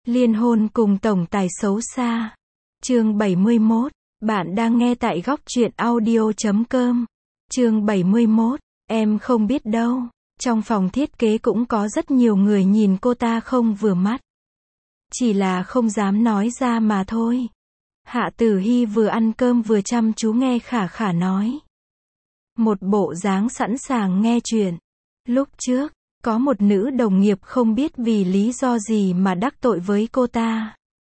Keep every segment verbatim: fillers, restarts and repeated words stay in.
Liên hôn cùng tổng tài xấu xa. Chương bảy mươi mốt. Bạn đang nghe tại góc truyện audio chấm com. Chương bảy mươi mốt. Em không biết đâu. Trong phòng thiết kế cũng có rất nhiều người nhìn cô ta không vừa mắt. Chỉ là không dám nói ra mà thôi. Hạ Tử Hy vừa ăn cơm vừa chăm chú nghe Khả Khả nói. Một bộ dáng sẵn sàng nghe chuyện. Lúc trước, có một nữ đồng nghiệp không biết vì lý do gì mà đắc tội với cô ta.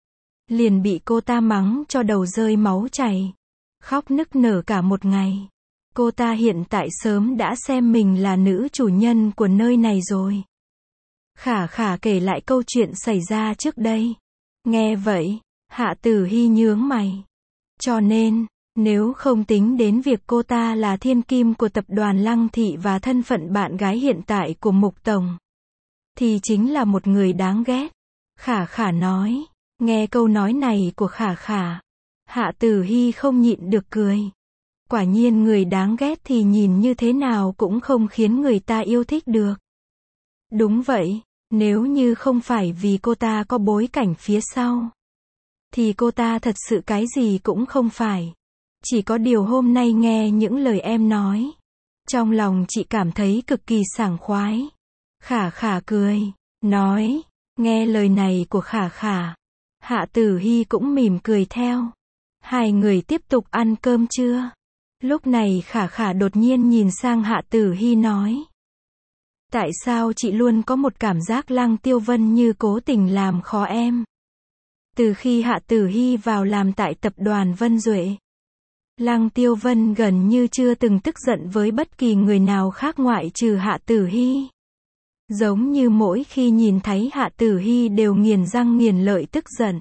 Liền bị cô ta mắng cho đầu rơi máu chảy. Khóc nức nở cả một ngày. Cô ta hiện tại sớm đã xem mình là nữ chủ nhân của nơi này rồi. Khả Khả kể lại câu chuyện xảy ra trước đây. Nghe vậy, Hạ Tử Hy nhướng mày. Cho nên, nếu không tính đến việc cô ta là thiên kim của tập đoàn Lăng Thị và thân phận bạn gái hiện tại của Mục Tổng, thì chính là một người đáng ghét. Khả Khả nói. Nghe câu nói này của Khả Khả, Hạ Tử Hy không nhịn được cười. Quả nhiên người đáng ghét thì nhìn như thế nào cũng không khiến người ta yêu thích được. Đúng vậy, nếu như không phải vì cô ta có bối cảnh phía sau, thì cô ta thật sự cái gì cũng không phải. Chỉ có điều hôm nay nghe những lời em nói, trong lòng chị cảm thấy cực kỳ sảng khoái. Khả Khả cười, nói. Nghe lời này của Khả Khả, Hạ Tử Hy cũng mỉm cười theo. Hai người tiếp tục ăn cơm trưa. Lúc này Khả Khả đột nhiên nhìn sang Hạ Tử Hy nói. Tại sao chị luôn có một cảm giác Lăng Tiêu Vân như cố tình làm khó em? Từ khi Hạ Tử Hy vào làm tại tập đoàn Vân Duệ, Lăng Tiêu Vân gần như chưa từng tức giận với bất kỳ người nào khác ngoại trừ Hạ Tử Hy. Giống như mỗi khi nhìn thấy Hạ Tử Hy đều nghiền răng nghiền lợi tức giận.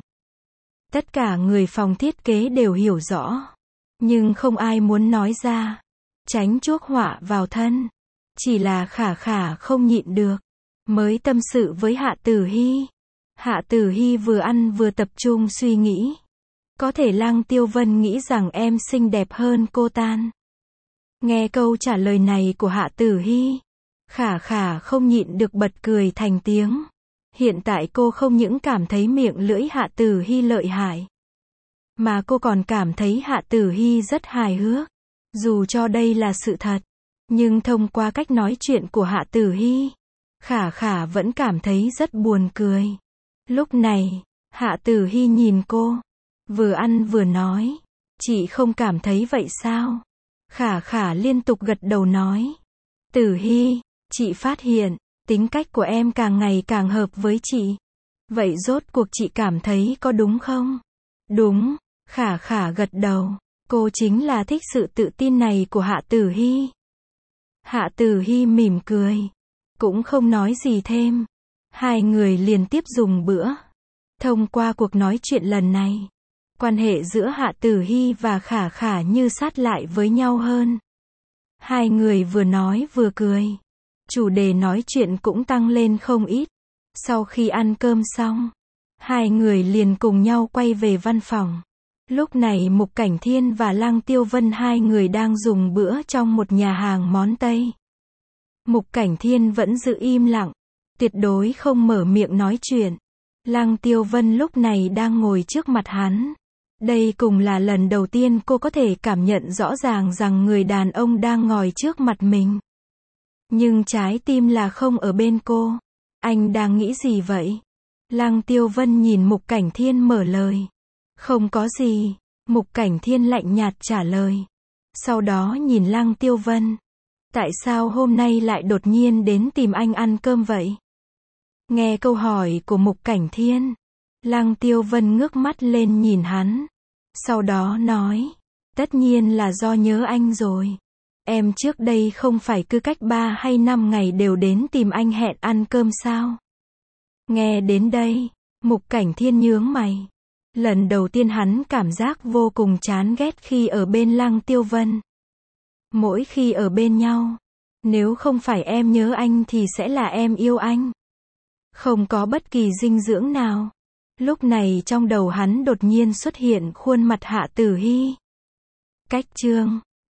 Tất cả người phòng thiết kế đều hiểu rõ. Nhưng không ai muốn nói ra. Tránh chuốc họa vào thân. Chỉ là Khả Khả không nhịn được. Mới tâm sự với Hạ Tử Hy. Hạ Tử Hy vừa ăn vừa tập trung suy nghĩ. Có thể Lăng Tiêu Vân nghĩ rằng em xinh đẹp hơn cô tan. Nghe câu trả lời này của Hạ Tử Hy, Khả Khả không nhịn được bật cười thành tiếng. Hiện tại cô không những cảm thấy miệng lưỡi Hạ Tử Hy lợi hại, mà cô còn cảm thấy Hạ Tử Hy rất hài hước. Dù cho đây là sự thật, nhưng thông qua cách nói chuyện của Hạ Tử Hy, Khả Khả vẫn cảm thấy rất buồn cười. Lúc này, Hạ Tử Hy nhìn cô, vừa ăn vừa nói. Chị không cảm thấy vậy sao? Khả Khả liên tục gật đầu nói. Tử Hy, chị phát hiện, tính cách của em càng ngày càng hợp với chị. Vậy rốt cuộc chị cảm thấy có đúng không? Đúng, Khả Khả gật đầu. Cô chính là thích sự tự tin này của Hạ Tử Hy. Hạ Tử Hy mỉm cười, cũng không nói gì thêm. Hai người liền tiếp dùng bữa. Thông qua cuộc nói chuyện lần này, quan hệ giữa Hạ Tử Hy và Khả Khả như sát lại với nhau hơn. Hai người vừa nói vừa cười. Chủ đề nói chuyện cũng tăng lên không ít. Sau khi ăn cơm xong, hai người liền cùng nhau quay về văn phòng. Lúc này Mục Cảnh Thiên và Lăng Tiêu Vân hai người đang dùng bữa trong một nhà hàng món Tây. Mục Cảnh Thiên vẫn giữ im lặng, tuyệt đối không mở miệng nói chuyện. Lăng Tiêu Vân lúc này đang ngồi trước mặt hắn. Đây cũng là lần đầu tiên cô có thể cảm nhận rõ ràng rằng người đàn ông đang ngồi trước mặt mình. Nhưng trái tim là không ở bên cô. Anh đang nghĩ gì vậy? Lăng Tiêu Vân nhìn Mục Cảnh Thiên mở lời. Không có gì. Mục Cảnh Thiên lạnh nhạt trả lời. Sau đó nhìn Lăng Tiêu Vân. Tại sao hôm nay lại đột nhiên đến tìm anh ăn cơm vậy? Nghe câu hỏi của Mục Cảnh Thiên, Lăng Tiêu Vân ngước mắt lên nhìn hắn. Sau đó nói. Tất nhiên là do nhớ anh rồi. Em trước đây không phải cứ cách ba hay năm ngày đều đến tìm anh hẹn ăn cơm sao? Nghe đến đây, Mục Cảnh Thiên nhướng mày. Lần đầu tiên hắn cảm giác vô cùng chán ghét khi ở bên Lăng Tiêu Vân. Mỗi khi ở bên nhau, nếu không phải em nhớ anh thì sẽ là em yêu anh. Không có bất kỳ dinh dưỡng nào. Lúc này trong đầu hắn đột nhiên xuất hiện khuôn mặt Hạ Tử Hy. Cách chương